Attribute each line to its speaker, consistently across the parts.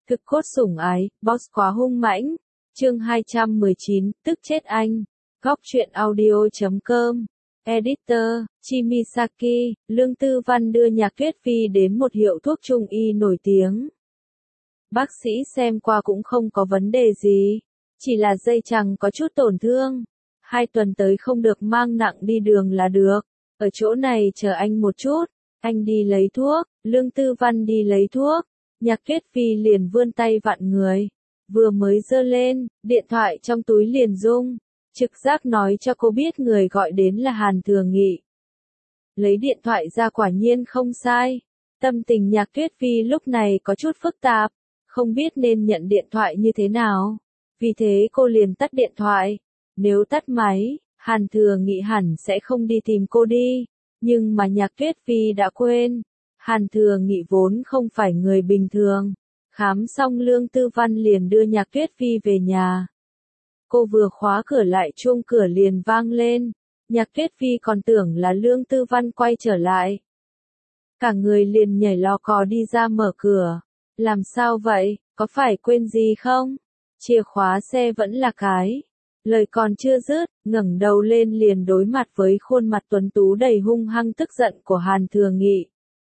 Speaker 1: Thực cốt sủng ái, boss quá hung mãnh. Chương 219, tức chết anh. Góc truyện audio.com. Editor, Chimisaki, Lương Tư Văn đưa Nhạc Tuyết Phi đến một hiệu thuốc trung y nổi tiếng. Bác sĩ xem qua cũng không có vấn đề gì, chỉ là dây chằng có chút tổn thương. 2 tuần tới không được mang nặng đi đường là được. Ở chỗ này chờ anh một chút, anh đi lấy thuốc. Lương Tư Văn đi lấy thuốc. Nhạc Tuyết Phi liền vươn tay vặn người. Vừa mới giơ lên, điện thoại trong túi liền rung. Trực giác nói cho cô biết người gọi đến là Hàn Thừa Nghị. Lấy điện thoại ra quả nhiên không sai. Tâm tình Nhạc Tuyết Phi lúc này có chút phức tạp, không biết nên nhận điện thoại như thế nào. Vì thế cô liền tắt điện thoại. Nếu tắt máy, Hàn Thừa Nghị hẳn sẽ không đi tìm cô đi. Nhưng mà Nhạc Tuyết Phi đã quên. Hàn Thừa Nghị vốn không phải người bình thường. Khám xong Lương Tư Văn liền đưa Nhạc Tuyết Phi về nhà. Cô vừa khóa cửa lại chuông cửa liền vang lên. Nhạc Tuyết Phi còn tưởng là Lương Tư Văn quay trở lại. Cả người liền nhảy lò cò đi ra mở cửa. Làm sao vậy, có phải quên gì không? Chìa khóa xe vẫn là cái. Lời còn chưa dứt, ngẩng đầu lên liền đối mặt với khuôn mặt tuấn tú đầy hung hăng tức giận của Hàn Thừa Nghị.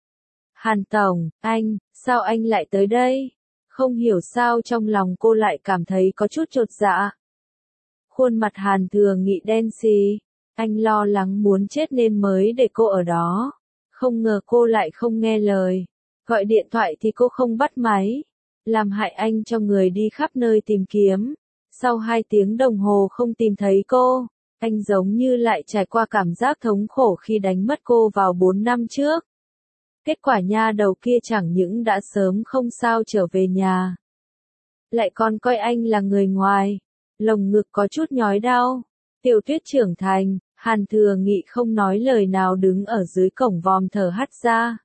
Speaker 1: Hàn Tổng, sao anh lại tới đây? Không hiểu sao trong lòng cô lại cảm thấy có chút chột dạ. Khuôn mặt Hàn Thừa Nghị đen xì, anh lo lắng muốn chết nên mới để cô ở đó. Không ngờ cô lại không nghe lời. Gọi điện thoại thì cô không bắt máy. Làm hại anh cho người đi khắp nơi tìm kiếm. Sau 2 tiếng đồng hồ không tìm thấy cô, anh giống như lại trải qua cảm giác thống khổ khi đánh mất cô vào 4 năm trước. Kết quả nha đầu kia chẳng những đã sớm không sao trở về nhà, lại còn coi anh là người ngoài. Lồng ngực có chút nhói đau. Tiểu Tuyết trưởng thành, Hàn Thừa Nghị không nói lời nào đứng ở dưới cổng vòm thở hắt ra.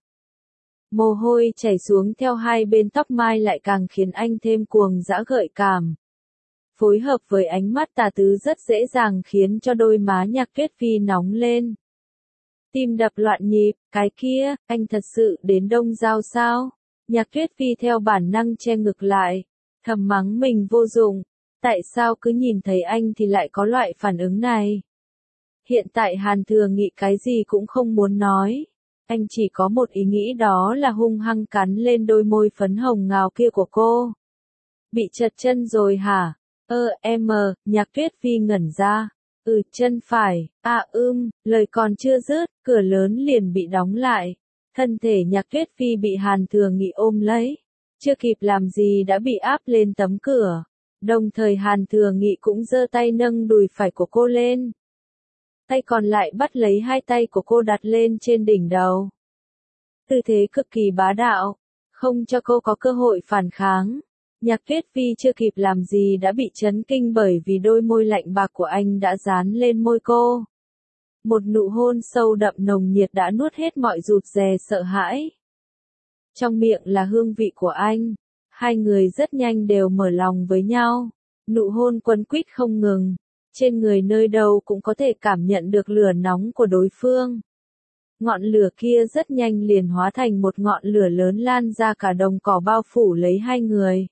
Speaker 1: Mồ hôi chảy xuống theo 2 bên tóc mai lại càng khiến anh thêm cuồng dã gợi cảm. Phối hợp với ánh mắt tà tứ rất dễ dàng khiến cho đôi má Nhạc Tuyết Phi nóng lên. Tim đập loạn nhịp, cái kia, anh thật sự đến Đông Giao sao? Nhạc Tuyết Phi theo bản năng che ngực lại, thầm mắng mình vô dụng. Tại sao cứ nhìn thấy anh thì lại có loại phản ứng này? Hiện tại Hàn Thừa Nghị cái gì cũng không muốn nói. Anh chỉ có một ý nghĩ, đó là hung hăng cắn lên đôi môi phấn hồng ngào kia của cô. Bị trật chân rồi hả? Nhạc Tuyết Phi ngẩn ra. Chân phải. Lời còn chưa dứt, cửa lớn liền bị đóng lại. Thân thể Nhạc Tuyết Phi bị Hàn Thừa Nghị ôm lấy. Chưa kịp làm gì đã bị áp lên tấm cửa. Đồng thời Hàn Thừa Nghị cũng giơ tay nâng đùi phải của cô lên. Tay còn lại bắt lấy 2 tay của cô đặt lên trên đỉnh đầu. Tư thế cực kỳ bá đạo, không cho cô có cơ hội phản kháng. Nhạc Tuyết Phi chưa kịp làm gì đã bị chấn kinh bởi vì đôi môi lạnh bạc của anh đã dán lên môi cô. Một nụ hôn sâu đậm nồng nhiệt đã nuốt hết mọi rụt rè sợ hãi. Trong miệng là hương vị của anh. 2 người rất nhanh đều mở lòng với nhau. Nụ hôn quấn quýt không ngừng. Trên người nơi đâu cũng có thể cảm nhận được lửa nóng của đối phương. Ngọn lửa kia rất nhanh liền hóa thành một ngọn lửa lớn lan ra cả đồng cỏ bao phủ lấy 2 người.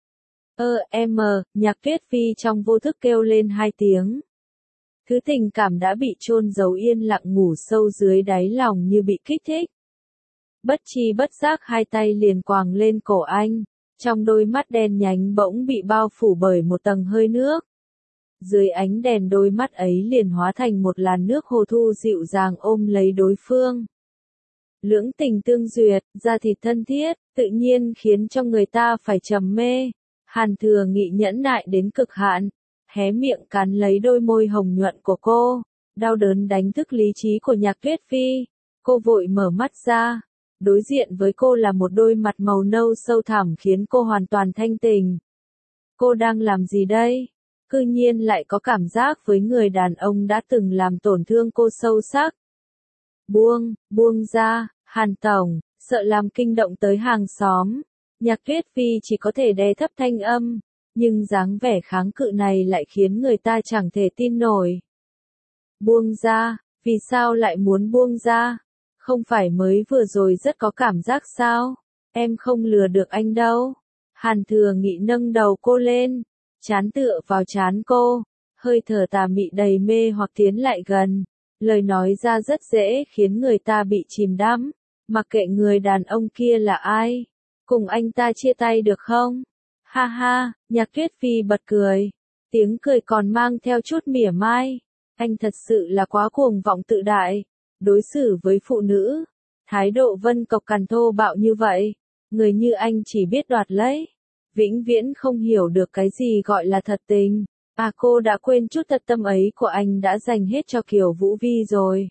Speaker 1: Nhạc Tuyết Phi trong vô thức kêu lên 2 tiếng. Thứ tình cảm đã bị chôn giấu yên lặng ngủ sâu dưới đáy lòng như bị kích thích. Bất chi bất giác 2 tay liền quàng lên cổ anh. Trong đôi mắt đen nhánh bỗng bị bao phủ bởi một tầng hơi nước. Dưới ánh đèn đôi mắt ấy liền hóa thành một làn nước hồ thu dịu dàng ôm lấy đối phương. Lưỡng tình tương duyệt, da thịt thân thiết, tự nhiên khiến cho người ta phải trầm mê. Hàn Thừa Nghị nhẫn nại đến cực hạn, hé miệng cắn lấy đôi môi hồng nhuận của cô. Đau đớn đánh thức lý trí của Nhạc Tuyết Phi. Cô vội mở mắt ra. Đối diện với cô là một đôi mặt màu nâu sâu thẳm khiến cô hoàn toàn thanh tỉnh. Cô đang làm gì đây? Cư nhiên lại có cảm giác với người đàn ông đã từng làm tổn thương cô sâu sắc. Buông ra, Hàn Tổng, sợ làm kinh động tới hàng xóm. Nhạc Tuyết Phi chỉ có thể đè thấp thanh âm, nhưng dáng vẻ kháng cự này lại khiến người ta chẳng thể tin nổi. Buông ra, vì sao lại muốn buông ra? Không phải mới vừa rồi rất có cảm giác sao? Em không lừa được anh đâu. Hàn Thừa Nghị nâng đầu cô lên, trán tựa vào trán cô, hơi thở tà mị đầy mê hoặc tiến lại gần. Lời nói ra rất dễ khiến người ta bị chìm đắm. Mặc kệ người đàn ông kia là ai, cùng anh ta chia tay được không? Ha ha, Nhạc Tuyết Phi bật cười. Tiếng cười còn mang theo chút mỉa mai. Anh thật sự là quá cuồng vọng tự đại. Đối xử với phụ nữ, thái độ Vân Cộc cằn thô bạo như vậy. Người như anh chỉ biết đoạt lấy. Vĩnh viễn không hiểu được cái gì gọi là thật tình. À, cô đã quên chút thật tâm ấy của anh đã dành hết cho Kiều Vũ Vi rồi.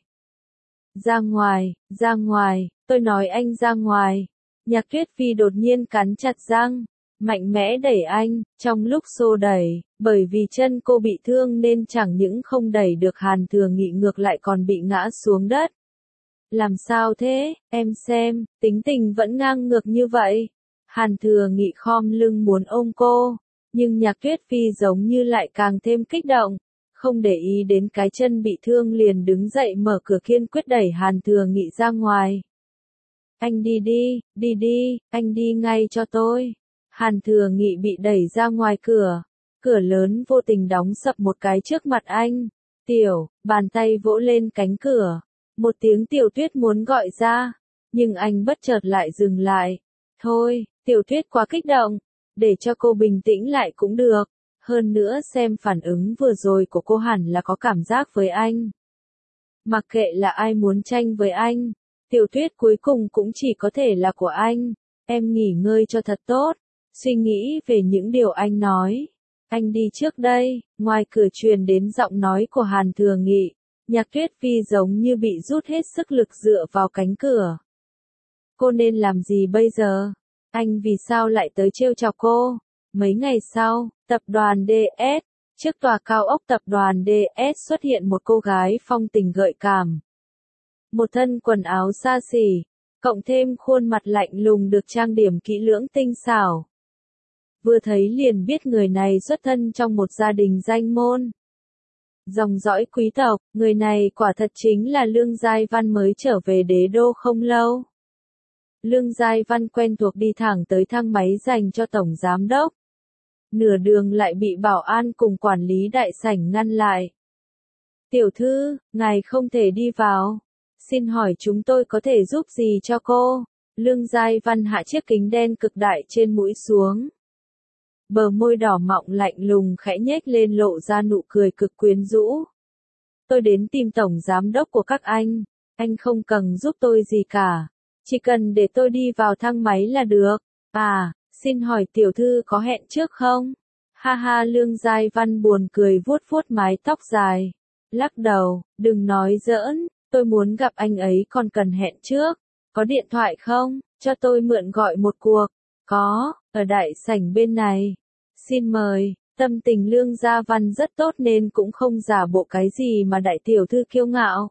Speaker 1: Ra ngoài, tôi nói anh ra ngoài. Nhạc Tuyết Phi đột nhiên cắn chặt răng, mạnh mẽ đẩy anh. Trong lúc xô đẩy, bởi vì chân cô bị thương nên chẳng những không đẩy được Hàn Thừa Nghị ngược lại còn bị ngã xuống đất. Làm sao thế, em xem, tính tình vẫn ngang ngược như vậy. Hàn Thừa Nghị khom lưng muốn ôm cô, nhưng Nhạc Tuyết Phi giống như lại càng thêm kích động, không để ý đến cái chân bị thương liền đứng dậy mở cửa kiên quyết đẩy Hàn Thừa Nghị ra ngoài. Anh đi đi, anh đi ngay cho tôi. Hàn Thừa Nghị bị đẩy ra ngoài cửa lớn vô tình đóng sập một cái trước mặt anh. Bàn tay vỗ lên cánh cửa, một tiếng Tiểu Tuyết muốn gọi ra, nhưng anh bất chợt lại dừng lại. Thôi, Tiểu Tuyết quá kích động, để cho cô bình tĩnh lại cũng được. Hơn nữa xem phản ứng vừa rồi của cô hẳn là có cảm giác với anh. Mặc kệ là ai muốn tranh với anh, Tiểu Tuyết cuối cùng cũng chỉ có thể là của anh. Em nghỉ ngơi cho thật tốt, suy nghĩ về những điều anh nói. Anh đi trước đây. Ngoài cửa truyền đến giọng nói của Hàn Thừa Nghị. Nhạc Tuyết Phi giống như bị rút hết sức lực dựa vào cánh cửa. Cô nên làm gì bây giờ? Anh vì sao lại tới trêu chọc cô? Mấy ngày sau, tập đoàn DS, trước tòa cao ốc tập đoàn DS xuất hiện một cô gái phong tình gợi cảm. Một thân quần áo xa xỉ, cộng thêm khuôn mặt lạnh lùng được trang điểm kỹ lưỡng tinh xảo. Vừa thấy liền biết người này xuất thân trong một gia đình danh môn. Dòng dõi quý tộc, người này quả thật chính là Lương Giai Văn mới trở về đế đô không lâu. Lương Giai Văn quen thuộc đi thẳng tới thang máy dành cho tổng giám đốc. Nửa đường lại bị bảo an cùng quản lý đại sảnh ngăn lại. Tiểu thư, ngài không thể đi vào. Xin hỏi chúng tôi có thể giúp gì cho cô? Lương Giai Văn hạ chiếc kính đen cực đại trên mũi xuống. Bờ môi đỏ mọng lạnh lùng khẽ nhếch lên lộ ra nụ cười cực quyến rũ. Tôi đến tìm tổng giám đốc của các anh không cần giúp tôi gì cả. Chỉ cần để tôi đi vào thang máy là được. À, xin hỏi tiểu thư có hẹn trước không? Ha ha, Lương Giai Văn buồn cười vuốt vuốt mái tóc dài. Lắc đầu, đừng nói giỡn, tôi muốn gặp anh ấy còn cần hẹn trước. Có điện thoại không? Cho tôi mượn gọi một cuộc. Có, ở đại sảnh bên này. Xin mời. Tâm tình Lương Gia Văn rất tốt nên cũng không giả bộ cái gì mà đại tiểu thư kiêu ngạo.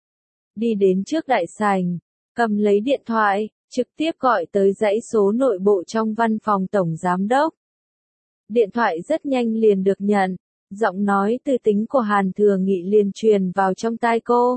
Speaker 1: Đi đến trước đại sảnh, cầm lấy điện thoại, trực tiếp gọi tới dãy số nội bộ trong văn phòng tổng giám đốc. Điện thoại rất nhanh liền được nhận, giọng nói từ tính của Hàn Thừa Nghị liền truyền vào trong tai cô.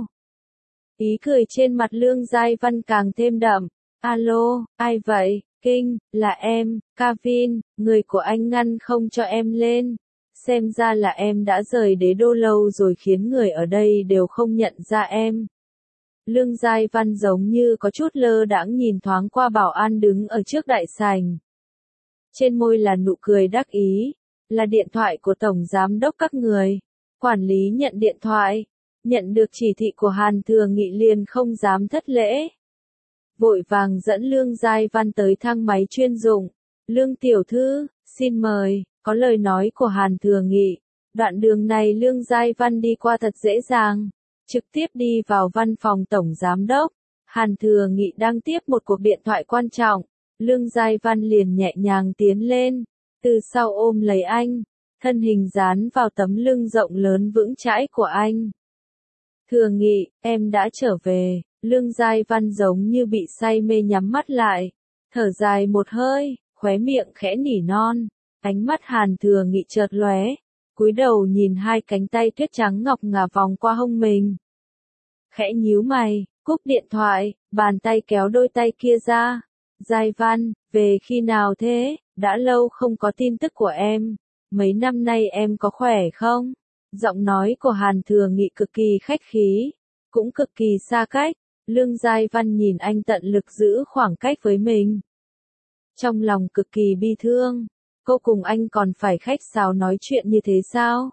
Speaker 1: Ý cười trên mặt Lương Giai Văn càng thêm đậm. Alo, ai vậy? Kinh, là em, Kavin, người của anh ngăn không cho em lên. Xem ra là em đã rời đế đô lâu rồi khiến người ở đây đều không nhận ra em. Lương Giai Văn giống như có chút lơ đãng nhìn thoáng qua bảo an đứng ở trước đại sảnh. Trên môi là nụ cười đắc ý, là điện thoại của tổng giám đốc các người. Quản lý nhận điện thoại, nhận được chỉ thị của Hàn Thừa Nghị liền không dám thất lễ. Vội vàng dẫn Lương Giai Văn tới thang máy chuyên dụng. Lương tiểu thư, xin mời, có lời nói của Hàn Thừa Nghị. Đoạn đường này Lương Giai Văn đi qua thật dễ dàng. Trực tiếp đi vào văn phòng tổng giám đốc. Hàn Thừa Nghị đang tiếp một cuộc điện thoại quan trọng. Lương Giai Văn liền nhẹ nhàng tiến lên, từ sau ôm lấy anh, thân hình dán vào tấm lưng rộng lớn vững chãi của anh. Thừa Nghị, em đã trở về. Lương Giai Văn giống như bị say mê nhắm mắt lại, thở dài một hơi, khóe miệng khẽ nỉ non. Ánh mắt Hàn Thừa Nghị chợt lóe, cúi đầu nhìn hai cánh tay tuyết trắng ngọc ngà vòng qua hông mình. Khẽ nhíu mày, cúp điện thoại, bàn tay kéo đôi tay kia ra. Giai Văn, về khi nào thế? đã lâu không có tin tức của em, mấy năm nay em có khỏe không? Giọng nói của Hàn Thừa Nghị cực kỳ khách khí, cũng cực kỳ xa cách, Lương Giai Văn nhìn anh tận lực giữ khoảng cách với mình. Trong lòng cực kỳ bi thương, cô cùng anh còn phải khách sáo nói chuyện như thế sao?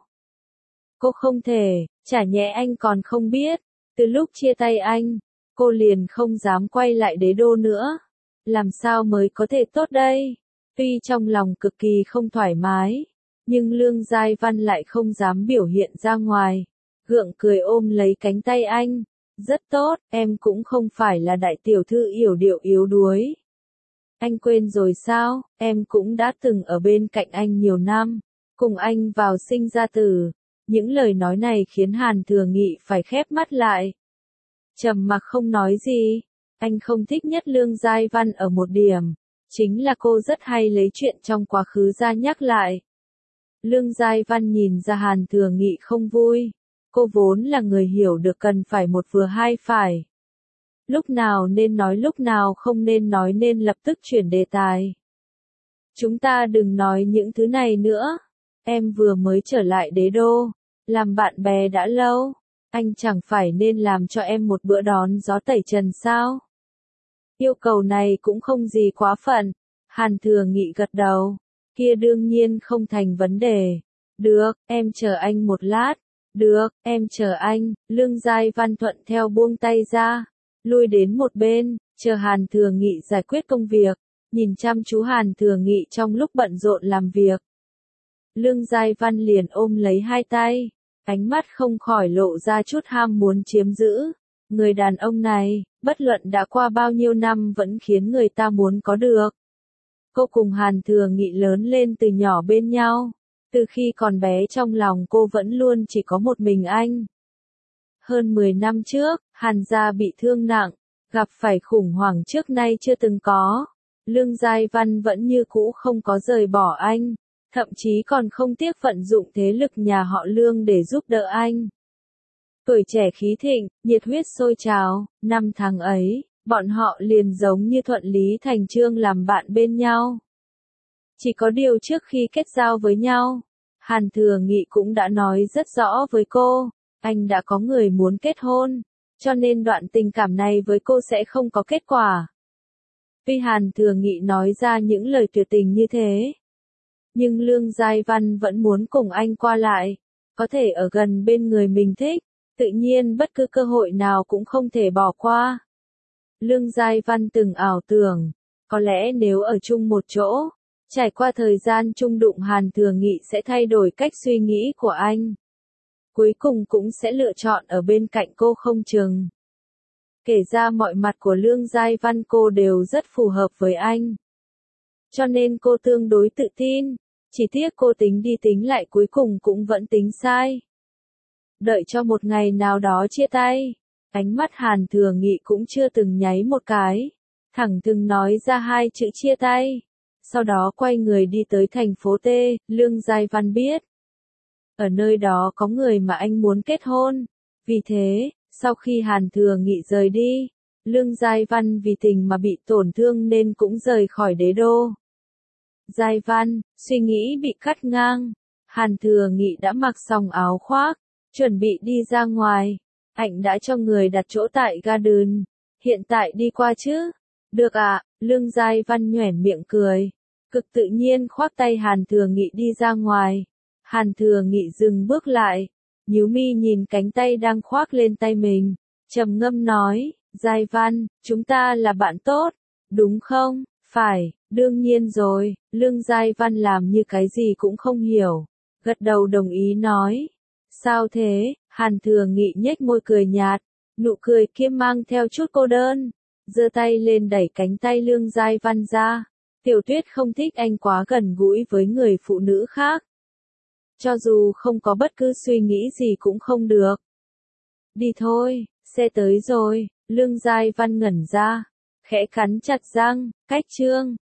Speaker 1: Cô không thể, chả nhẽ anh còn không biết, từ lúc chia tay anh, cô liền không dám quay lại đế đô nữa. Làm sao mới có thể tốt đây? Tuy trong lòng cực kỳ không thoải mái, nhưng Lương Giai Văn lại không dám biểu hiện ra ngoài. Gượng cười ôm lấy cánh tay anh. Rất tốt, em cũng không phải là đại tiểu thư yểu điệu yếu đuối. Anh quên rồi sao, em cũng đã từng ở bên cạnh anh nhiều năm, cùng anh vào sinh ra tử. Những lời nói này khiến Hàn Thừa Nghị phải khép mắt lại. Trầm mặc không nói gì. Anh không thích nhất Lương Giai Văn ở một điểm, chính là cô rất hay lấy chuyện trong quá khứ ra nhắc lại. Lương Giai Văn nhìn ra Hàn Thừa Nghị không vui. Cô vốn là người hiểu được cần phải một vừa hai phải. Lúc nào nên nói lúc nào không nên nói nên lập tức chuyển đề tài. Chúng ta đừng nói những thứ này nữa. Em vừa mới trở lại đế đô, làm bạn bè đã lâu. Anh chẳng phải nên làm cho em một bữa đón gió tẩy trần sao? Yêu cầu này cũng không gì quá phận. Hàn Thừa Nghị gật đầu. Kia đương nhiên không thành vấn đề. Được, em chờ anh một lát. Được, em chờ anh. Lương Giai Văn thuận theo buông tay ra, lui đến một bên, chờ Hàn Thừa Nghị giải quyết công việc, nhìn chăm chú Hàn Thừa Nghị trong lúc bận rộn làm việc. Lương Giai Văn liền ôm lấy hai tay, ánh mắt không khỏi lộ ra chút ham muốn chiếm giữ. Người đàn ông này, bất luận đã qua bao nhiêu năm vẫn khiến người ta muốn có được. Cô cùng Hàn Thừa Nghị lớn lên từ nhỏ bên nhau. Từ khi còn bé trong lòng cô vẫn luôn chỉ có một mình anh. Hơn 10 năm trước, Hàn gia bị thương nặng, gặp phải khủng hoảng trước nay chưa từng có. Lương Giai Văn vẫn như cũ không có rời bỏ anh, thậm chí còn không tiếc vận dụng thế lực nhà họ Lương để giúp đỡ anh. Tuổi trẻ khí thịnh, nhiệt huyết sôi trào, năm tháng ấy, bọn họ liền giống như thuận lý thành chương làm bạn bên nhau. Chỉ có điều trước khi kết giao với nhau, Hàn Thừa Nghị cũng đã nói rất rõ với cô, anh đã có người muốn kết hôn, cho nên đoạn tình cảm này với cô sẽ không có kết quả. Tuy Hàn Thừa Nghị nói ra những lời tuyệt tình như thế, nhưng Lương Giai Văn vẫn muốn cùng anh qua lại, có thể ở gần bên người mình thích, tự nhiên bất cứ cơ hội nào cũng không thể bỏ qua. Lương Giai Văn từng ảo tưởng, có lẽ nếu ở chung một chỗ, trải qua thời gian chung đụng Hàn Thừa Nghị sẽ thay đổi cách suy nghĩ của anh. Cuối cùng cũng sẽ lựa chọn ở bên cạnh cô không chừng. Kể ra mọi mặt của Lương Giai Văn cô đều rất phù hợp với anh. Cho nên cô tương đối tự tin, chỉ tiếc cô tính đi tính lại cuối cùng cũng vẫn tính sai. Đợi cho một ngày nào đó chia tay, ánh mắt Hàn Thừa Nghị cũng chưa từng nháy một cái, thẳng thừng nói ra hai chữ chia tay. Sau đó quay người đi tới thành phố T, Lương Giai Văn biết. Ở nơi đó có người mà anh muốn kết hôn. Vì thế, sau khi Hàn Thừa Nghị rời đi, Lương Giai Văn vì tình mà bị tổn thương nên cũng rời khỏi đế đô. Giai Văn, suy nghĩ bị cắt ngang. Hàn Thừa Nghị đã mặc xong áo khoác, chuẩn bị đi ra ngoài. Anh đã cho người đặt chỗ tại Garden. Hiện tại đi qua chứ? Được ạ, Lương Giai Văn nhoẻn miệng cười. Cực tự nhiên khoác tay Hàn Thừa Nghị đi ra ngoài. Hàn Thừa Nghị dừng bước lại, nhíu mi nhìn cánh tay đang khoác lên tay mình, trầm ngâm nói, Giai Văn, chúng ta là bạn tốt, đúng không? Phải, đương nhiên rồi. Lương Giai Văn làm như cái gì cũng không hiểu, gật đầu đồng ý nói. Sao thế? Hàn Thừa Nghị nhếch môi cười nhạt, nụ cười kia mang theo chút cô đơn, giơ tay lên đẩy cánh tay Lương Giai Văn ra. Tiểu Tuyết không thích anh quá gần gũi với người phụ nữ khác. Cho dù không có bất cứ suy nghĩ gì cũng không được. Đi thôi, xe tới rồi. Lương Giai Văn ngẩn ra, khẽ cắn chặt răng, cách chương.